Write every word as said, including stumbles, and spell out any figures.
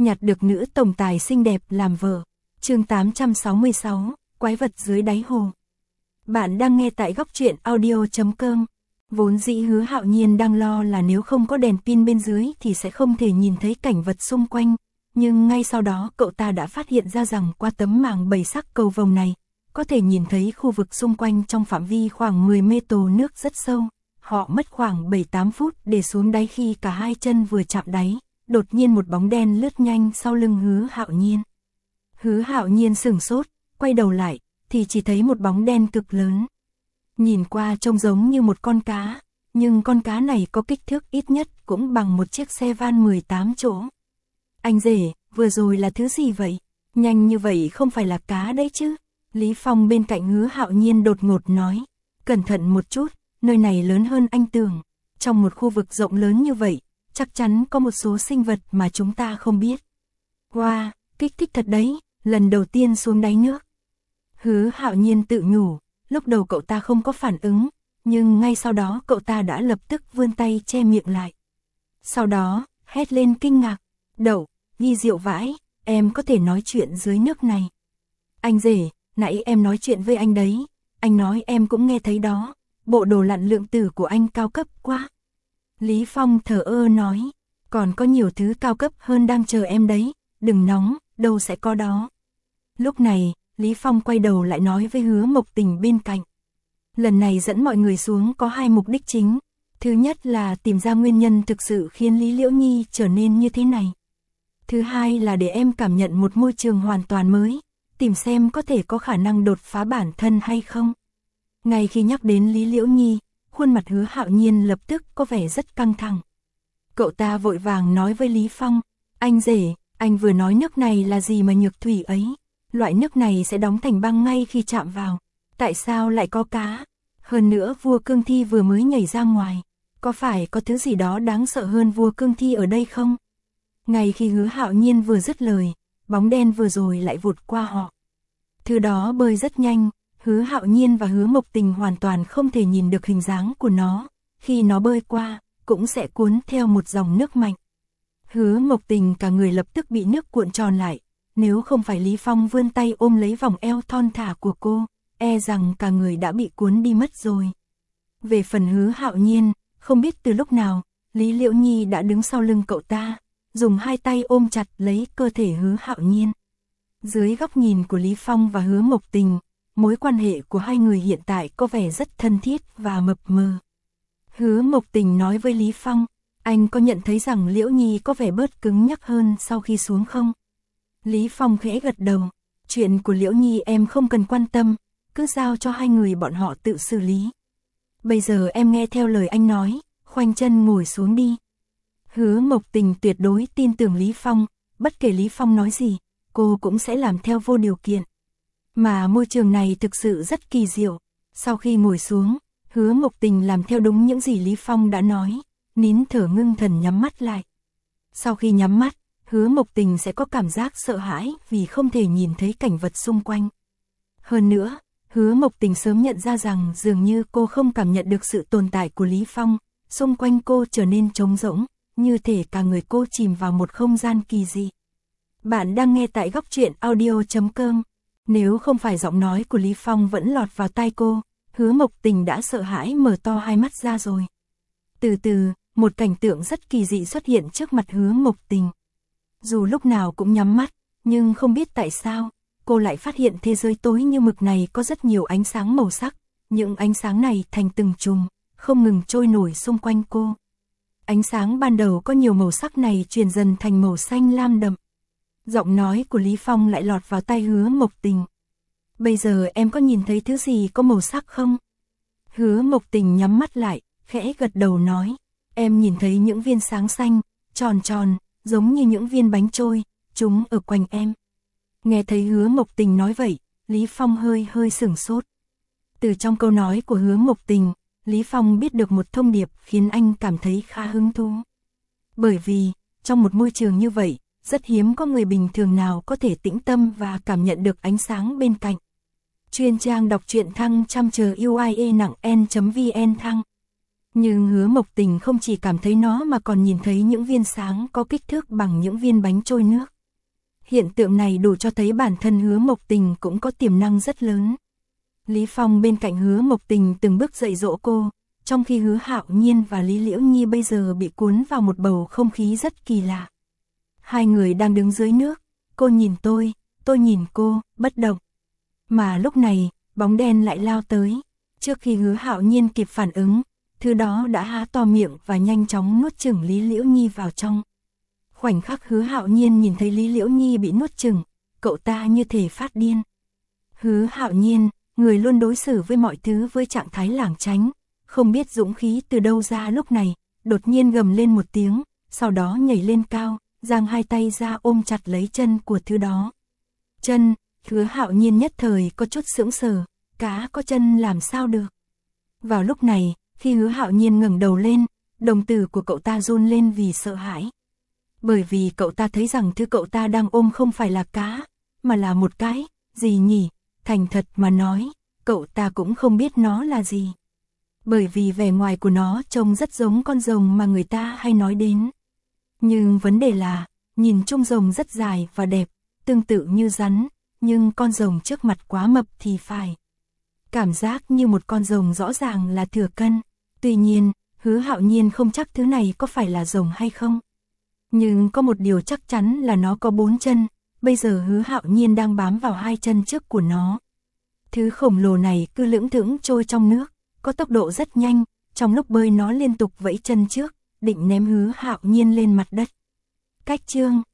nhặt được nữ tổng tài xinh đẹp làm vợ. Chương tám trăm sáu mươi sáu, quái vật dưới đáy hồ. Bạn đang nghe tại góc truyện audio chấm com. Vốn dĩ Hứa Hạo Nhiên đang lo là nếu không có đèn pin bên dưới thì sẽ không thể nhìn thấy cảnh vật xung quanh, nhưng ngay sau đó cậu ta đã phát hiện ra rằng qua tấm màng bảy sắc cầu vồng này, có thể nhìn thấy khu vực xung quanh trong phạm vi khoảng mười mét nước rất sâu. Họ mất khoảng bảy tám phút để xuống đáy, khi cả hai chân vừa chạm đáy, đột nhiên một bóng đen lướt nhanh sau lưng Hứa Hạo Nhiên. Hứa Hạo Nhiên sửng sốt, quay đầu lại, thì chỉ thấy một bóng đen cực lớn. Nhìn qua trông giống như một con cá, nhưng con cá này có kích thước ít nhất cũng bằng một chiếc xe van mười tám chỗ. Anh rể, vừa rồi là thứ gì vậy? Nhanh như vậy không phải là cá đấy chứ? Lý Phong bên cạnh Hứa Hạo Nhiên đột ngột nói. Cẩn thận một chút, nơi này lớn hơn anh tưởng. Trong một khu vực rộng lớn như vậy, chắc chắn có một số sinh vật mà chúng ta không biết. Wow, kích thích thật đấy, lần đầu tiên xuống đáy nước. Hứa Hạo Nhiên tự nhủ, lúc đầu cậu ta không có phản ứng, nhưng ngay sau đó cậu ta đã lập tức vươn tay che miệng lại. Sau đó, hét lên kinh ngạc, Đậu, Nhi diệu vãi, em có thể nói chuyện dưới nước này. Anh rể, nãy em nói chuyện với anh đấy, anh nói em cũng nghe thấy đó, bộ đồ lặn lượng tử của anh cao cấp quá. Lý Phong thờ ơ nói, còn có nhiều thứ cao cấp hơn đang chờ em đấy, đừng nóng, đâu sẽ có đó. Lúc này, Lý Phong quay đầu lại nói với Hứa Mộc Tình bên cạnh. Lần này dẫn mọi người xuống có hai mục đích chính. Thứ nhất là tìm ra nguyên nhân thực sự khiến Lý Liễu Nhi trở nên như thế này. Thứ hai là để em cảm nhận một môi trường hoàn toàn mới, tìm xem có thể có khả năng đột phá bản thân hay không. Ngay khi nhắc đến Lý Liễu Nhi, khuôn mặt Hứa Hạo Nhiên lập tức có vẻ rất căng thẳng. Cậu ta vội vàng nói với Lý Phong, anh rể, anh vừa nói nước này là gì mà nhược thủy ấy? Loại nước này sẽ đóng thành băng ngay khi chạm vào. Tại sao lại có cá? Hơn nữa vua cương thi vừa mới nhảy ra ngoài. Có phải có thứ gì đó đáng sợ hơn vua cương thi ở đây không? Ngay khi Hứa Hạo Nhiên vừa dứt lời, bóng đen vừa rồi lại vụt qua họ. Thứ đó bơi rất nhanh, Hứa Hạo Nhiên và Hứa Mộc Tình hoàn toàn không thể nhìn được hình dáng của nó. Khi nó bơi qua, cũng sẽ cuốn theo một dòng nước mạnh. Hứa Mộc Tình cả người lập tức bị nước cuộn tròn lại. Nếu không phải Lý Phong vươn tay ôm lấy vòng eo thon thả của cô, e rằng cả người đã bị cuốn đi mất rồi. Về phần Hứa Hạo Nhiên, không biết từ lúc nào, Lý Liễu Nhi đã đứng sau lưng cậu ta, dùng hai tay ôm chặt lấy cơ thể Hứa Hạo Nhiên. Dưới góc nhìn của Lý Phong và Hứa Mộc Tình, mối quan hệ của hai người hiện tại có vẻ rất thân thiết và mập mờ. Hứa Mộc Tình nói với Lý Phong, anh có nhận thấy rằng Liễu Nhi có vẻ bớt cứng nhắc hơn sau khi xuống không? Lý Phong khẽ gật đầu, chuyện của Liễu Nhi em không cần quan tâm, cứ giao cho hai người bọn họ tự xử lý. Bây giờ em nghe theo lời anh nói, khoanh chân ngồi xuống đi. Hứa Mộc Tình tuyệt đối tin tưởng Lý Phong, bất kể Lý Phong nói gì, cô cũng sẽ làm theo vô điều kiện. Mà môi trường này thực sự rất kỳ diệu. Sau khi ngồi xuống, Hứa Mộc Tình làm theo đúng những gì Lý Phong đã nói, nín thở ngưng thần nhắm mắt lại. Sau khi nhắm mắt, Hứa Mộc Tình sẽ có cảm giác sợ hãi vì không thể nhìn thấy cảnh vật xung quanh. Hơn nữa, Hứa Mộc Tình sớm nhận ra rằng dường như cô không cảm nhận được sự tồn tại của Lý Phong, xung quanh cô trở nên trống rỗng, như thể cả người cô chìm vào một không gian kỳ dị. Bạn đang nghe tại góc truyện audio chấm com. Nếu không phải giọng nói của Lý Phong vẫn lọt vào tai cô, Hứa Mộc Tình đã sợ hãi mở to hai mắt ra rồi. Từ từ, một cảnh tượng rất kỳ dị xuất hiện trước mặt Hứa Mộc Tình. Dù lúc nào cũng nhắm mắt, nhưng không biết tại sao, cô lại phát hiện thế giới tối như mực này có rất nhiều ánh sáng màu sắc. Những ánh sáng này thành từng chùm, không ngừng trôi nổi xung quanh cô. Ánh sáng ban đầu có nhiều màu sắc này chuyển dần thành màu xanh lam đậm. Giọng nói của Lý Phong lại lọt vào tai Hứa Mộc Tình. Bây giờ em có nhìn thấy thứ gì có màu sắc không? Hứa Mộc Tình nhắm mắt lại, khẽ gật đầu nói. Em nhìn thấy những viên sáng xanh, tròn tròn, giống như những viên bánh trôi, chúng ở quanh em. Nghe thấy Hứa Mộc Tình nói vậy, Lý Phong hơi hơi sửng sốt. Từ trong câu nói của Hứa Mộc Tình, Lý Phong biết được một thông điệp khiến anh cảm thấy khá hứng thú. Bởi vì, trong một môi trường như vậy, rất hiếm có người bình thường nào có thể tĩnh tâm và cảm nhận được ánh sáng bên cạnh. Chuyên trang đọc truyện thăng chăm chờ u i e nặng n chấm vn thăng Nhưng Hứa Mộc Tình không chỉ cảm thấy nó mà còn nhìn thấy những viên sáng có kích thước bằng những viên bánh trôi nước. Hiện tượng này đủ cho thấy bản thân Hứa Mộc Tình cũng có tiềm năng rất lớn. Lý Phong bên cạnh Hứa Mộc Tình từng bước dạy dỗ cô, trong khi Hứa Hạo Nhiên và Lý Liễu Nhi bây giờ bị cuốn vào một bầu không khí rất kỳ lạ. Hai người đang đứng dưới nước, cô nhìn tôi, tôi nhìn cô, bất động. Mà lúc này, bóng đen lại lao tới, trước khi Hứa Hạo Nhiên kịp phản ứng, thứ đó đã há to miệng và nhanh chóng nuốt chửng Lý Liễu Nhi vào trong. Khoảnh khắc Hứa Hạo Nhiên nhìn thấy Lý Liễu Nhi bị nuốt chửng, cậu ta như thể phát điên. Hứa Hạo Nhiên, người luôn đối xử với mọi thứ với trạng thái lảng tránh, không biết dũng khí từ đâu ra lúc này, đột nhiên gầm lên một tiếng, sau đó nhảy lên cao, giang hai tay ra ôm chặt lấy chân của thứ đó. Chân, Hứa Hạo Nhiên nhất thời có chút sững sờ, cá có chân làm sao được. Vào lúc này, khi Hứa Hạo Nhiên ngẩng đầu lên, đồng tử của cậu ta run lên vì sợ hãi. Bởi vì cậu ta thấy rằng thứ cậu ta đang ôm không phải là cá, mà là một cái, gì nhỉ, thành thật mà nói, cậu ta cũng không biết nó là gì. Bởi vì vẻ ngoài của nó trông rất giống con rồng mà người ta hay nói đến. Nhưng vấn đề là, nhìn chung rồng rất dài và đẹp, tương tự như rắn, nhưng con rồng trước mặt quá mập thì phải. Cảm giác như một con rồng rõ ràng là thừa cân. Tuy nhiên, Hứa Hạo Nhiên không chắc thứ này có phải là rồng hay không. Nhưng có một điều chắc chắn là nó có bốn chân, bây giờ Hứa Hạo Nhiên đang bám vào hai chân trước của nó. Thứ khổng lồ này cứ lững thững trôi trong nước, có tốc độ rất nhanh, trong lúc bơi nó liên tục vẫy chân trước, định ném Hứa Hạo Nhiên lên mặt đất. Cách chương